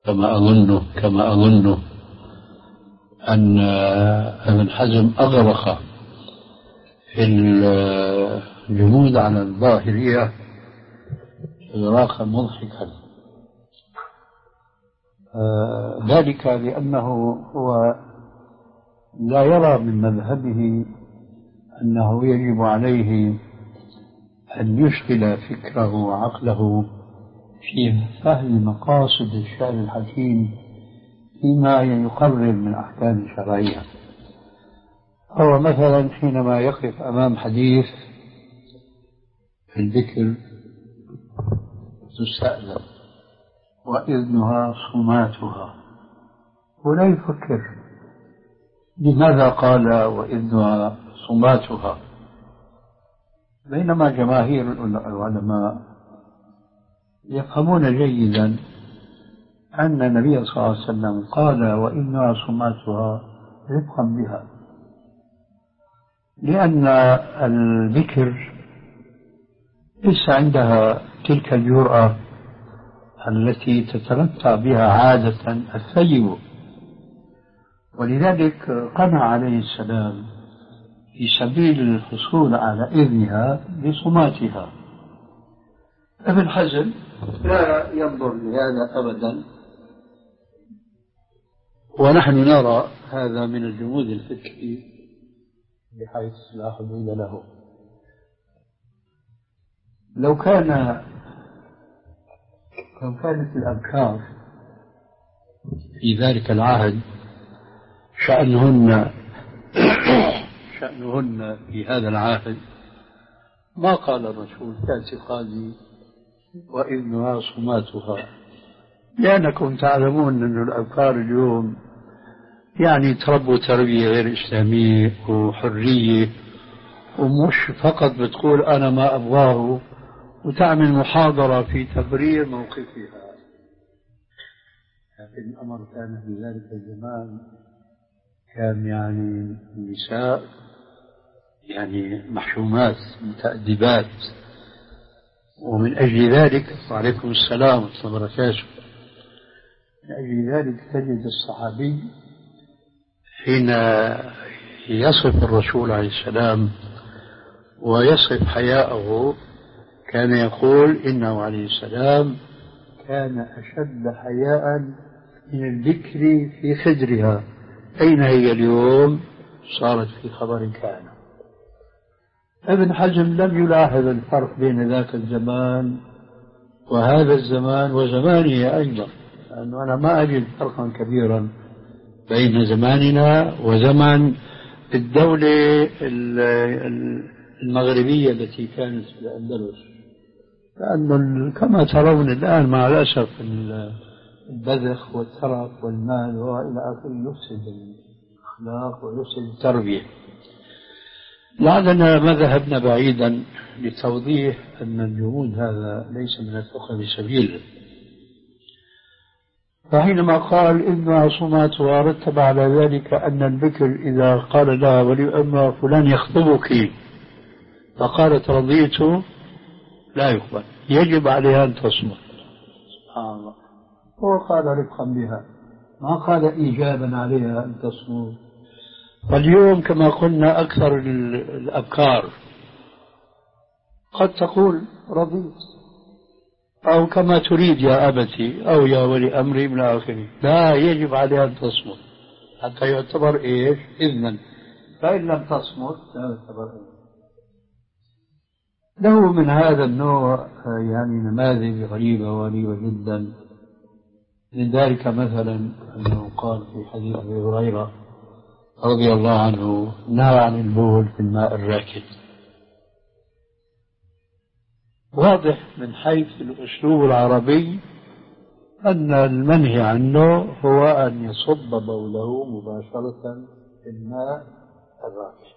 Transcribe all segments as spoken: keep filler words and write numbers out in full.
كما أظنه كما أظنه أن ابن حزم أغرق في الجمود على الظاهرية إغراقا مضحكا، ذلك لأنه هو لا يرى من مذهبه أنه يجب عليه أن يشغل فكره وعقله في فهم مقاصد الشأن الحكيم فيما يقرر من أحكام شرعية. هو مثلا حينما يقف أمام حديث الذكر تستأذن وإذنها صماتها، ولا يفكر لماذا قال وإذنها صماتها، بينما جماهير العلماء يفهمون جيدا أن النبي صلى الله عليه وسلم قال وإنها صماتها رفقا بها، لأن البكر ليس عندها تلك الجرأة التي تتمتع بها عادة الثيب، ولذلك قنع عليه السلام في سبيل الحصول على إذنها بصماتها. ابن حزم لا ينظر لهذا أبدا، ونحن نرى هذا من الجمود الفكري بحيث لا حدود له. لو كان لو كانت الأبكار في ذلك العهد شأنهن شأنهن في هذا العهد ما قال الرسول كاعتقادي وإذنها صماتها، لأنكم تعلمون أن الأبكار اليوم يعني تربوا تربية غير إسلامية وحرية، ومش فقط بتقول أنا ما أبغاه وتعمل محاضرة في تبرير موقفها. لكن الأمر كان في ذلك الزمان كان يعني النساء يعني محشومات متأدبات، ومن أجل ذلك وعليكم السلام ورحمة الله وبركاته، من أجل ذلك تجد الصحابي حين يصف الرسول عليه السلام ويصف حياءه كان يقول إنه عليه السلام كان أشد حياء من الذكر في خدرها. أين هي اليوم؟ صارت في خبر كان. ابن حزم لم يلاحظ الفرق بين ذاك الزمان وهذا الزمان وزمانه أيضا، لأنه أنا ما أجد فرقا كبيرا بين زماننا وزمن الدولة المغربية التي كانت في الأندلس، لأنه كما ترون الآن مع الأسف البذخ والترف والمال وإلى آخره يفسد الأخلاق ويفسد التربية. لعلنا ما ذهبنا بعيدا لتوضيح أن الجمود هذا ليس من الفقه بسبيل. فحينما قال إنها صماتها رتب على ذلك أن البكر إذا قال لها ولي أمر فلان يخطبك فقالت رضيت لا يقبل، يجب عليها أن تصمت. سبحان الله، هو قال رفقا بها ما قال إيجابا عليها أن تصمت. واليوم كما قلنا أكثر الأبكار قد تقول رضيت أو كما تريد يا أبتي أو يا ولي أمري من آخره، لا يجب عليها أن تصمت حتى يعتبر إيش إذنا، فإن لم تصمت لا يعتبر إذنا. له من هذا النوع يعني نماذج غريبة وغريبة جدا. من ذلك مثلا أنه قال في حديث أبي هريرة رضي الله عنه نهى عن البول في الماء الراكد. واضح من حيث الأسلوب العربي أن المنهي عنه هو أن يصب بوله مباشرة في الماء الراكد.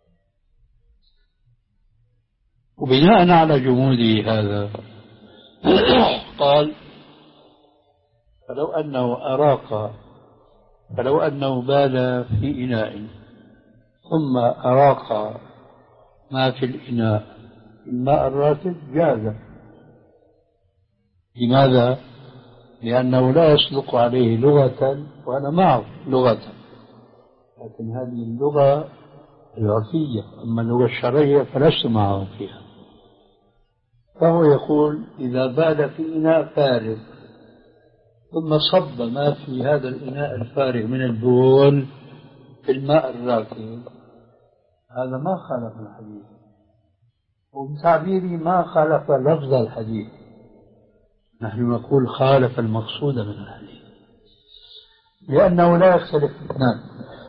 وبناء على جموده هذا قال فلو أنه أراق فلو أنه بال في إناء ثم أراق ما في الإناء الماء الراكد جاز. لماذا؟ لأنه لا يصدق عليه لغة وأنا معه لغة، لكن هذه اللغة العرفية، أما اللغة الشرعية فلست معه فيها. فهو يقول إذا بال في إناء فارغ ثم صب ما في هذا الإناء الفارغ من البول في الماء الراكد، هذا ما خالف الحديث، وبتعبيري ما خالف لفظ الحديث، نحن نقول خالف المقصود من الحديث، لأنه لا يختلف اثنان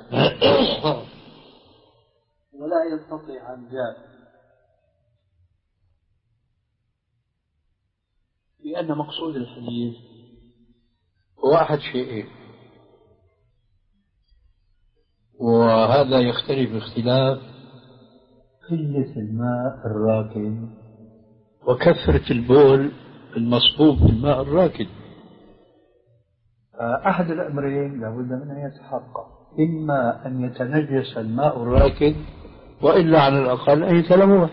ولا ينقطع عن ذلك، لأن مقصود الحديث هو أحد شيئين، وهذا يختلف اختلاف قلة الماء الراكد وكثرة البول المصبوب في الماء الراكد. أحد الأمرين لابد من أن يتحقق، إما أن يتنجس الماء الراكد وإلا على الأقل أن يتلوث.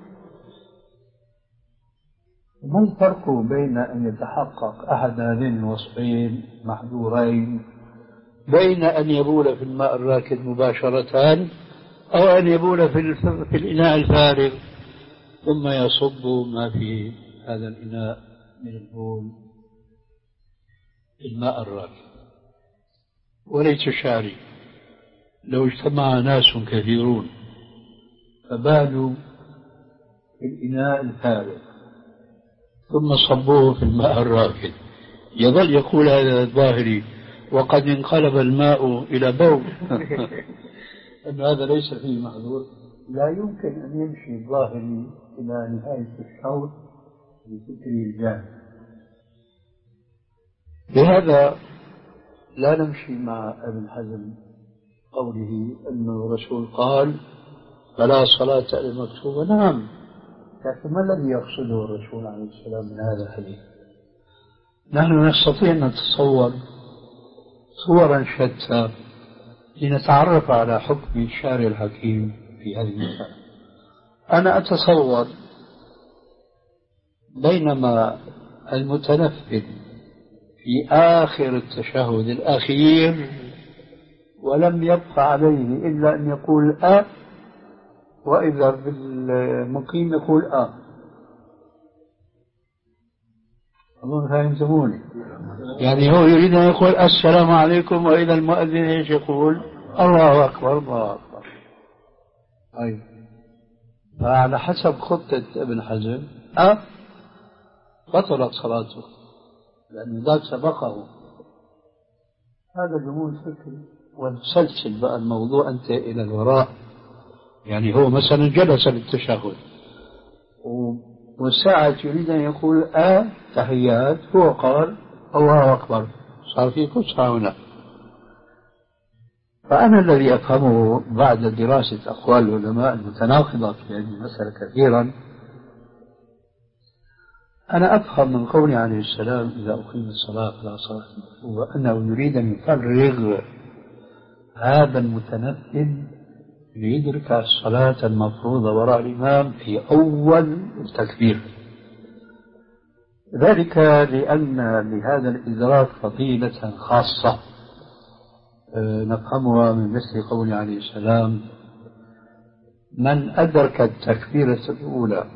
ما الفرق بين أن يتحقق أحد هذين الوصفين محظورين، بين أن يبول في الماء الراكد مباشرة أو أن يبول في, في الإناء الفارغ ثم يصب ما في هذا الإناء من البول في الماء الراكد؟ وليس شعري لو اجتمع ناس كثيرون فبالوا في الإناء الفارغ ثم صبوه في الماء الراكد، يظل يقول هذا الظاهري وقد انقلب الماء إلى بول أن هذا ليس فيه محظور. لا يمكن أن يمشي الظاهري إلى نهاية الشوط بفكره الجاهل. لهذا لا نمشي مع ابن حزم قوله أن الرسول قال فلا صلاة المكتوبة. نعم، لكن ما الذي يقصده الرسول عليه السلام من هذا الحديث؟ نحن نستطيع أن نتصور صورا شتى لنتعرف على حكم الشارع الحكيم في هذه المسألة. أنا أتصور بينما المتنفذ في آخر التشهد الأخير ولم يبقى عليه إلا أن يقول آه، وإذا بالمقيم يقول آه. أظن فهمتموني؟ يعني هو يريد أن يقول السلام عليكم، وإذا المؤذن إيش يقول؟ الله أكبر الله أكبر. أي فعلى حسب خطة ابن حزم أه بطلت صلاته لأن ذاك سبقه. هذا جمود فكري، وسلسل بقى الموضوع أنت إلى الوراء. يعني هو مثلا جلس للتشهد والساعة يريد أن يقول آه تحيات، هو قال الله أكبر، صار في كسرة هنا. فأنا الذي أفهمه بعد دراسة أقوال العلماء المتناقضة في هذه المسألة كثيرا، أنا أفهم من قوله عليه السلام إذا أقيم الصلاة فلا صلاة مكتوبة أنه يريد أن يفرغ هذا المتنفذ ليدرك الصلاة المفروضة وراء الإمام في أول التكبير، ذلك لأن لهذا الإدراك فضيلة خاصة نفهمها من مثل قوله عليه السلام من أدرك التكبيرة الأولى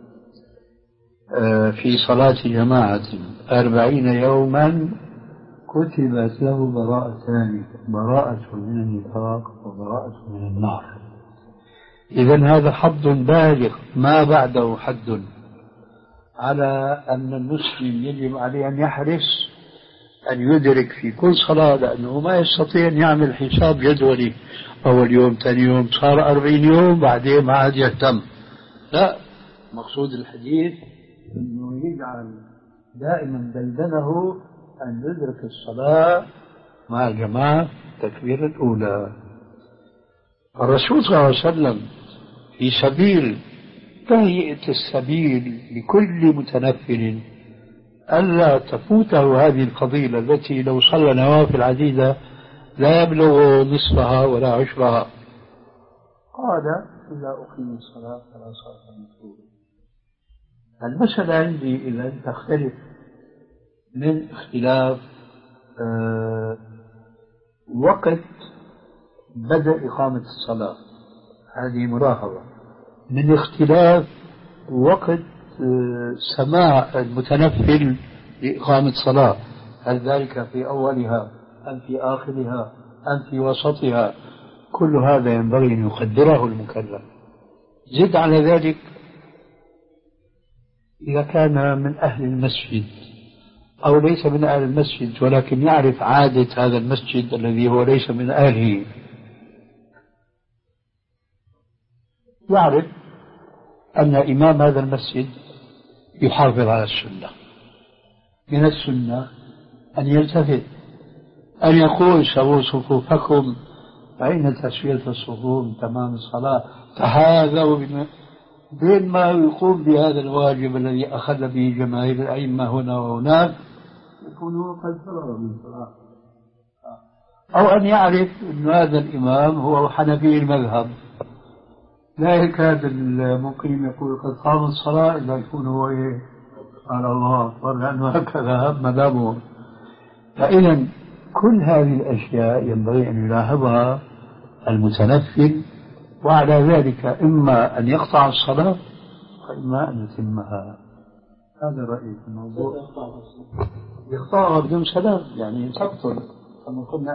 في صلاة جماعة أربعين يوما كتبت له براءتان، براءة من النفاق وبراءة من النار. إذن هذا حد بالغ ما بعده حد على أن المسلم يجب عليه أن يحرص أن يدرك في كل صلاة، لأنه ما يستطيع أن يعمل حساب جدولي أول يوم ثاني يوم صار أربعين يوم بعدين ما عاد يهتم. لا، مقصود الحديث أنه يجعل دائما دلدنه أن يدرك الصلاة مع الجماعة التكبيرة الأولى. الرسول صلى الله عليه وسلم في سبيل تهيئة السبيل لكل متنفل ألا تفوته هذه الفضيلة التي لو صلى نوافل عديدة لا يبلغ نصفها ولا عشرها، قال إذا أقيم الصلاة فلا صلاة مكتوبة. المسألة عندي إذا تختلف من اختلاف آه وقت بدء إقامة الصلاة، هذه ملاحظة، من اختلاف وقت آه سماع المتنفل لإقامة الصلاة، هل ذلك في أولها أم في آخرها أم في وسطها، كل هذا ينبغي أن يقدره المكلف. زد على ذلك إذا كان من أهل المسجد أو ليس من أهل المسجد ولكن يعرف عادة هذا المسجد الذي هو ليس من أهله، يعرف أن إمام هذا المسجد يحافظ على السنة، من السنة أن يلتفت، أن يقول سووا صفوفكم فإن تسوية الصفوف تمام الصلاة، فهذا بين ما يقوم بهذا الواجب الذي أخذ به جماهير الأئمة هنا وهناك يكون قد فرغ من الصلاة، أو أن يعرف أن هذا الإمام هو حنفي المذهب، لا يكاد المقيم يقول قد قام الصلاة إلا يكون هو إيه قال الله أكبر، لأنه هكذا مذهبه. فإذا كل هذه الأشياء ينبغي أن يلاحظها المتنفل، وعلى ذلك إما أن يقطع الصلاة وإما أن يتمها. هذا رأيي في الموضوع. يقطعها بدون سبب يعني تبطل كما قلنا.